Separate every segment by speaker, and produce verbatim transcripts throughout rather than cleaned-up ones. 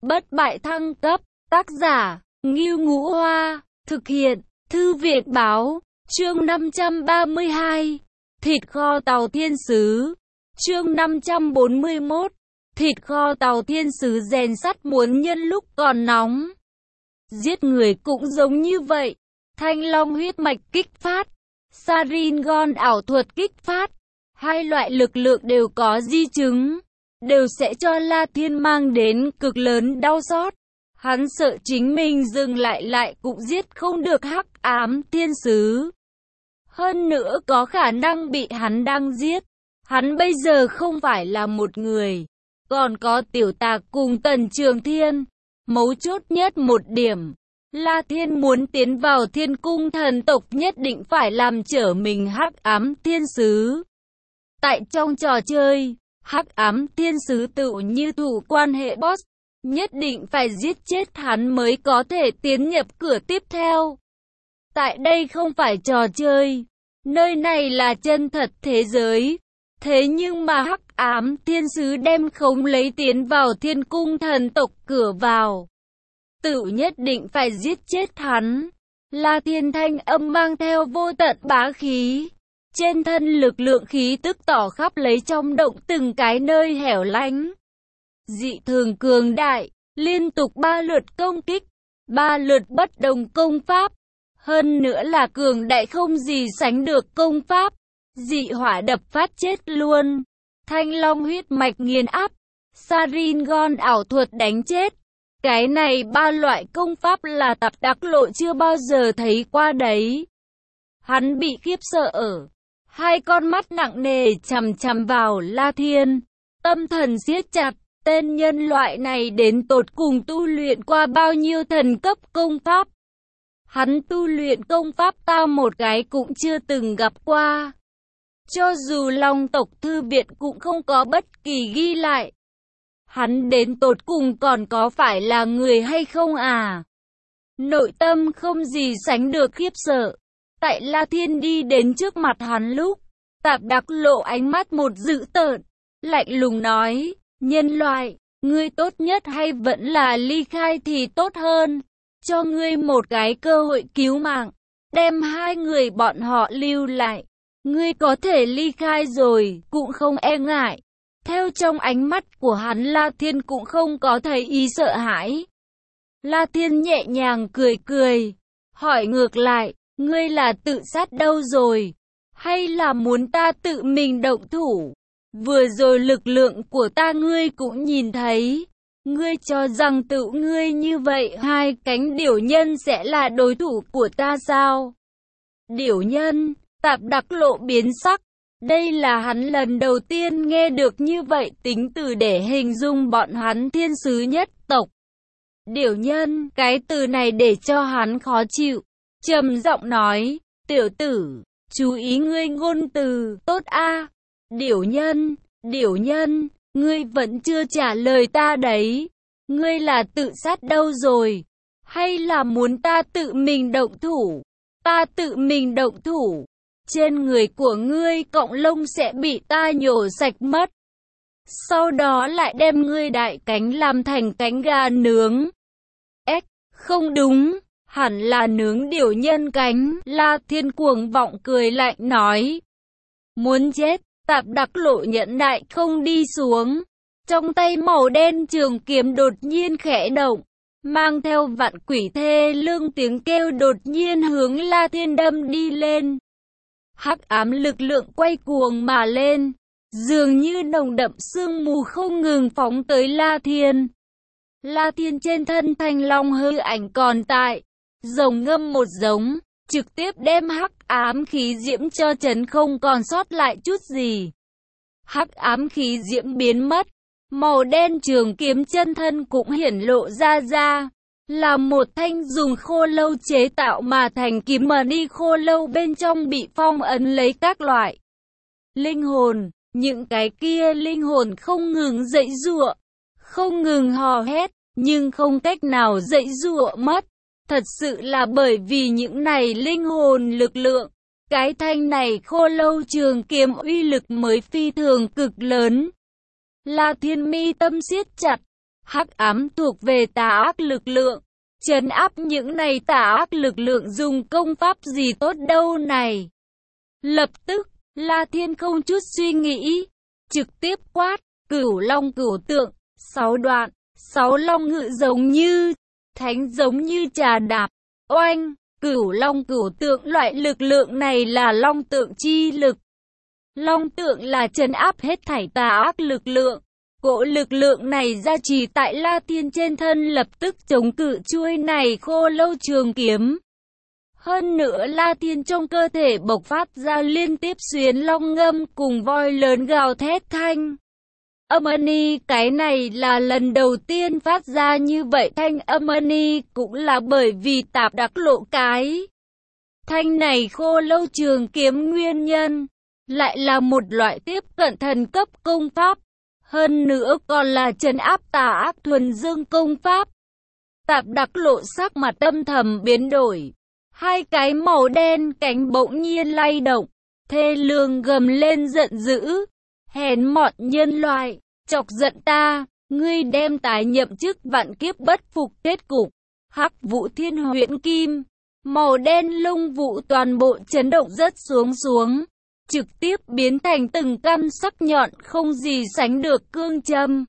Speaker 1: bất bại thăng cấp, tác giả, Ngưu Ngũ Hoa, thực hiện, Thư viện Báo, chương năm trăm ba mươi hai, thịt kho tàu thiên sứ, chương năm trăm bốn mươi mốt, thịt kho tàu thiên sứ rèn sắt muốn nhân lúc còn nóng. Giết người cũng giống như vậy, Thanh Long huyết mạch kích phát, Sharingan ảo thuật kích phát, hai loại lực lượng đều có di chứng, đều sẽ cho La Thiên mang đến cực lớn đau xót. Hắn sợ chính mình dừng lại lại cũng giết không được Hắc Ám Thiên Sứ. Hơn nữa có khả năng bị hắn đang giết. Hắn bây giờ không phải là một người, còn có Tiểu Tạc cùng Tần Trường Thiên. Mấu chốt nhất một điểm, La Thiên muốn tiến vào Thiên Cung thần tộc nhất định phải làm trở mình Hắc Ám Thiên Sứ. Tại trong trò chơi, Hắc Ám Thiên Sứ tự như thủ quan hệ boss, nhất định phải giết chết hắn mới có thể tiến nhập cửa tiếp theo. Tại đây không phải trò chơi, nơi này là chân thật thế giới. Thế nhưng mà Hắc Ám Thiên Sứ đem khống lấy tiến vào Thiên Cung thần tộc cửa vào, tự nhất định phải giết chết hắn. La Thiên thanh âm mang theo vô tận bá khí, trên thân lực lượng khí tức tỏ khắp lấy trong động từng cái nơi hẻo lánh. Dị thường cường đại, liên tục ba lượt công kích, ba lượt bất đồng công pháp, hơn nữa là cường đại không gì sánh được công pháp. Dị hỏa đập phát chết luôn, Thanh Long huyết mạch nghiền áp, Sharingan ảo thuật đánh chết. Cái này ba loại công pháp là Tạp Đắc Lộ chưa bao giờ thấy qua đấy. Hắn bị khiếp sợ ở, hai con mắt nặng nề chằm chằm vào La Thiên, tâm thần siết chặt. Tên nhân loại này đến tột cùng tu luyện qua bao nhiêu thần cấp công pháp? Hắn tu luyện công pháp ta một cái cũng chưa từng gặp qua. Cho dù Long tộc thư viện cũng không có bất kỳ ghi lại. Hắn đến tột cùng còn có phải là người hay không à? Nội tâm không gì sánh được khiếp sợ. Tại La Thiên đi đến trước mặt hắn lúc, Tạp Đắc Lộ ánh mắt một dữ tợn, lạnh lùng nói, nhân loại, ngươi tốt nhất hay vẫn là ly khai thì tốt hơn. Cho ngươi một cái cơ hội cứu mạng, đem hai người bọn họ lưu lại. Ngươi có thể ly khai rồi, cũng không e ngại. Theo trong ánh mắt của hắn, La Thiên cũng không có thấy ý sợ hãi. La Thiên nhẹ nhàng cười cười, hỏi ngược lại, ngươi là tự sát đâu rồi, hay là muốn ta tự mình động thủ? Vừa rồi lực lượng của ta ngươi cũng nhìn thấy. Ngươi cho rằng tự ngươi như vậy hai cánh điểu nhân sẽ là đối thủ của ta sao? Điểu nhân, Tạp Đắc Lộ biến sắc. Đây là hắn lần đầu tiên nghe được như vậy tính từ để hình dung bọn hắn thiên sứ nhất tộc. Điểu nhân, cái từ này để cho hắn khó chịu. Trầm giọng nói, tiểu tử, chú ý ngươi ngôn từ, tốt a. Điểu nhân, điểu nhân, ngươi vẫn chưa trả lời ta đấy. Ngươi là tự sát đâu rồi, hay là muốn ta tự mình động thủ? Ta tự mình động thủ, trên người của ngươi cọng lông sẽ bị ta nhổ sạch mất. Sau đó lại đem ngươi đại cánh làm thành cánh gà nướng. Ếch, không đúng, hẳn là nướng điểu nhân cánh. La Thiên cuồng vọng cười lạnh nói. Muốn chết, Tạp Đắc Lộ nhẫn nại không đi xuống. Trong tay màu đen trường kiếm đột nhiên khẽ động, mang theo vạn quỷ thê lương tiếng kêu đột nhiên hướng La Thiên đâm đi lên. Hắc ám lực lượng quay cuồng mà lên, dường như nồng đậm sương mù không ngừng phóng tới La Thiên. La Thiên trên thân Thanh Long hư ảnh còn tại, rồng ngâm một giống, trực tiếp đem hắc ám khí diễm cho chấn không còn sót lại chút gì. Hắc ám khí diễm biến mất, màu đen trường kiếm chân thân cũng hiển lộ ra ra, là một thanh dùng khô lâu chế tạo mà thành kiếm mani khô lâu, bên trong bị phong ấn lấy các loại linh hồn. Những cái kia linh hồn không ngừng dãy giụa, không ngừng hò hét, nhưng không cách nào dãy giụa mất. Thật sự là bởi vì những này linh hồn lực lượng, cái thanh này khô lâu trường kiếm uy lực mới phi thường cực lớn. La Thiên mi tâm siết chặt, Hắc ám thuộc về tà ác lực lượng. Trấn áp những này tà ác lực lượng dùng công pháp gì tốt đâu này. Lập tức, La Thiên không chút suy nghĩ, trực tiếp quát, Cửu Long Cửu Tượng, sáu đoạn, sáu long ngự giống như thánh, giống như trà đạp. Oanh, Cửu Long Cửu Tượng, loại lực lượng này là long tượng chi lực. Long tượng là trấn áp hết thảy tà ác lực lượng. Cỗ lực lượng này gia trì tại La Thiên trên thân, lập tức chống cự chuôi này khô lâu trường kiếm. Hơn nữa La Thiên trong cơ thể bộc phát ra liên tiếp xuyến long ngâm cùng voi lớn gào thét thanh. Âm ni, cái này là lần đầu tiên phát ra như vậy thanh âm ni, cũng là bởi vì Tạp Đắc Lộ cái thanh này khô lâu trường kiếm nguyên nhân, lại là một loại tiếp cận thần cấp công pháp, hơn nữa còn là trấn áp tà ác thuần dương công pháp. Tạp Đắc Lộ sắc mặt âm thầm biến đổi, hai cái màu đen cánh bỗng nhiên lay động, thê lương gầm lên giận dữ, hèn mọn nhân loại, chọc giận ta, ngươi đem tái nhậm chức vạn kiếp bất phục kết cục. Hắc Vũ Thiên Huyễn Kim, màu đen lông vũ toàn bộ chấn động rất xuống xuống, trực tiếp biến thành từng căn sắc nhọn không gì sánh được cương châm.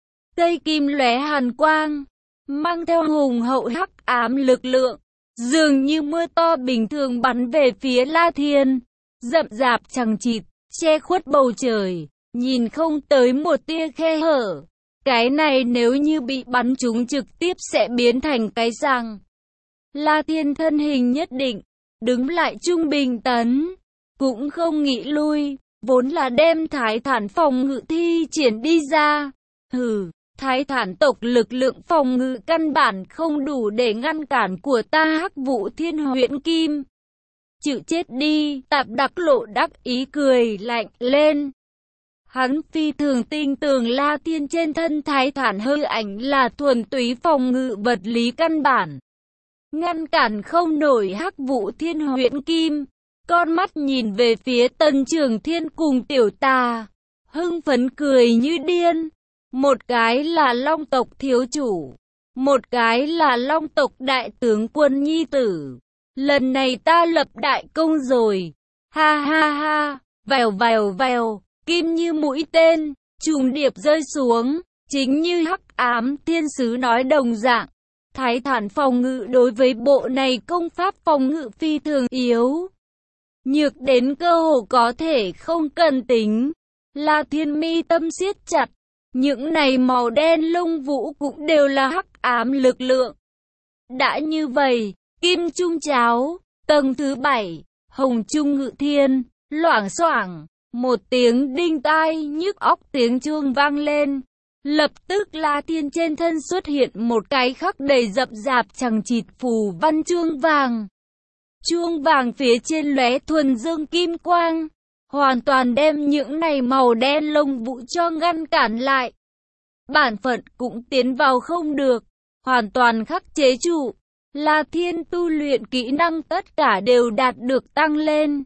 Speaker 1: Cây kim lóe hàn quang, mang theo hùng hậu hắc ám lực lượng, dường như mưa to bình thường bắn về phía La Thiên, rậm rạp chằng chịt, che khuất bầu trời, nhìn không tới một tia khe hở. Cái này nếu như bị bắn trúng trực tiếp sẽ biến thành cái răng. La Thiên thân hình nhất định, đứng lại trung bình tấn, cũng không nghĩ lui, vốn là đem Thái Thản phòng ngự thi triển đi ra. Hừ, Thái Thản tộc lực lượng phòng ngự căn bản không đủ để ngăn cản của ta Hắc Vũ Thiên Huyễn Kim. Chịu chết đi, Tạp Đắc Lộ đắc ý cười lạnh lên. Hắn phi thường tin tưởng La Thiên trên thân Thái Thản hư ảnh là thuần túy phòng ngự vật lý căn bản, ngăn cản không nổi Hắc Vũ Thiên Huyễn Kim. Con mắt nhìn về phía Tần Trường Thiên cùng Tiểu Tà, hưng phấn cười như điên. Một cái là Long tộc thiếu chủ, một cái là Long tộc đại tướng quân nhi tử. Lần này ta lập đại công rồi. Ha ha ha, vèo vèo vèo, kim như mũi tên, trùng điệp rơi xuống, chính như Hắc Ám Thiên Sứ nói đồng dạng. Thái Thản phòng ngự đối với bộ này công pháp phòng ngự phi thường yếu, nhược đến cơ hồ có thể không cần tính. La Thiên mi tâm siết chặt, những này màu đen lông vũ cũng đều là hắc ám lực lượng. Đã như vậy, Kim Trung Cháo, tầng thứ bảy, Hồng Trung Ngự Thiên, loảng xoảng, một tiếng đinh tai nhức óc tiếng chuông vang lên. Lập tức La Thiên trên thân xuất hiện một cái khắc đầy rậm rạp chằng chịt phù văn chuông vàng. Chuông vàng phía trên lóe thuần dương kim quang, hoàn toàn đem những này màu đen lông vũ cho ngăn cản lại. Bản phận cũng tiến vào không được, hoàn toàn khắc chế trụ. La Thiên tu luyện kỹ năng tất cả đều đạt được tăng lên.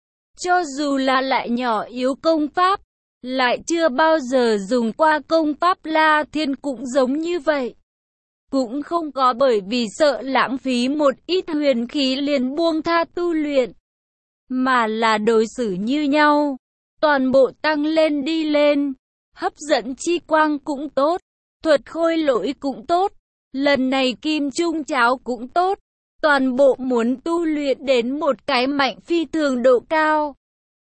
Speaker 1: Cho dù là lại nhỏ yếu công pháp, lại chưa bao giờ dùng qua công pháp, La Thiên cũng giống như vậy. Cũng không có bởi vì sợ lãng phí một ít huyền khí liền buông tha tu luyện, mà là đối xử như nhau, toàn bộ tăng lên đi lên. Hấp dẫn chi quang cũng tốt, thuật khôi lỗi cũng tốt, lần này Kim Trung Cháo cũng tốt, toàn bộ muốn tu luyện đến một cái mạnh phi thường độ cao.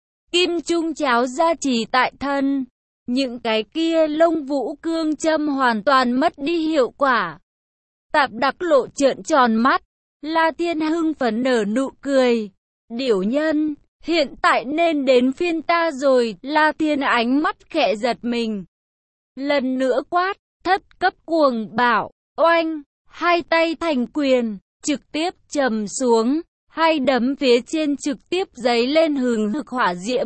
Speaker 1: Kim Trung Cháo gia trì tại thân, những cái kia lông vũ cương châm hoàn toàn mất đi hiệu quả. Tạp Đắc Lộ trợn tròn mắt, La Thiên hưng phấn nở nụ cười. Điểu nhân, hiện tại nên đến phiên ta rồi. La Thiên ánh mắt khẽ giật mình, lần nữa quát, thất cấp cuồng bạo, oanh, hai tay thành quyền, trực tiếp trầm xuống, hai đấm phía trên trực tiếp giấy lên hừng hực hỏa diễm.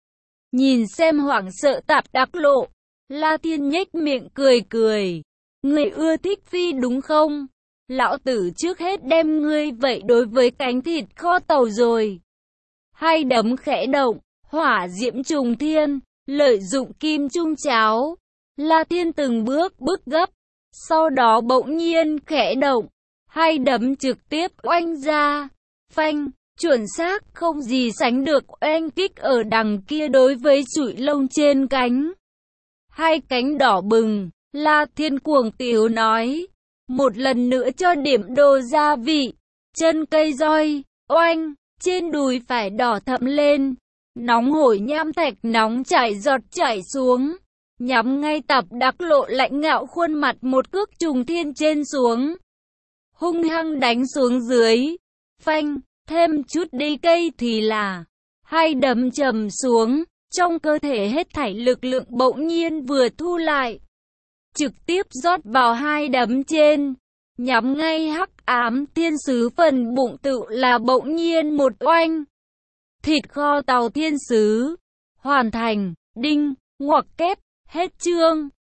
Speaker 1: Nhìn xem hoảng sợ Tạp Đắc Lộ, La Thiên nhếch miệng cười cười. Ngươi ưa thích phi đúng không? Lão tử trước hết đem ngươi vậy đối với cánh thịt kho tàu rồi. Hai đấm khẽ động, hỏa diễm trùng thiên, lợi dụng Kim Trung Cháo. La Thiên từng bước bước gấp, Sau đó bỗng nhiên khẽ động, hai đấm trực tiếp oanh ra. Phanh, chuẩn xác không gì sánh được oanh kích ở đằng kia đối với chụi lông trên cánh. Hai cánh đỏ bừng, La Thiên cuồng tiếu nói. Một lần nữa cho điểm đồ gia vị. Chân cây roi, oanh, trên đùi phải đỏ thẫm lên. Nóng hổi nham thạch nóng chảy giọt chảy xuống. Nhắm ngay Tập Đắc Lộ lạnh ngạo khuôn mặt một cước trùng thiên trên xuống. Hung hăng đánh xuống dưới. Phanh, thêm chút đi cây thì là. Hai đấm trầm xuống. Trong cơ thể hết thảy lực lượng bỗng nhiên vừa thu lại. Trực tiếp rót vào hai đấm trên. Nhắm ngay hắc ám thiên sứ phần bụng tự là bỗng nhiên một oanh. Thịt kho tàu thiên sứ. Hoàn thành, đinh, ngoặc kép, hết chương.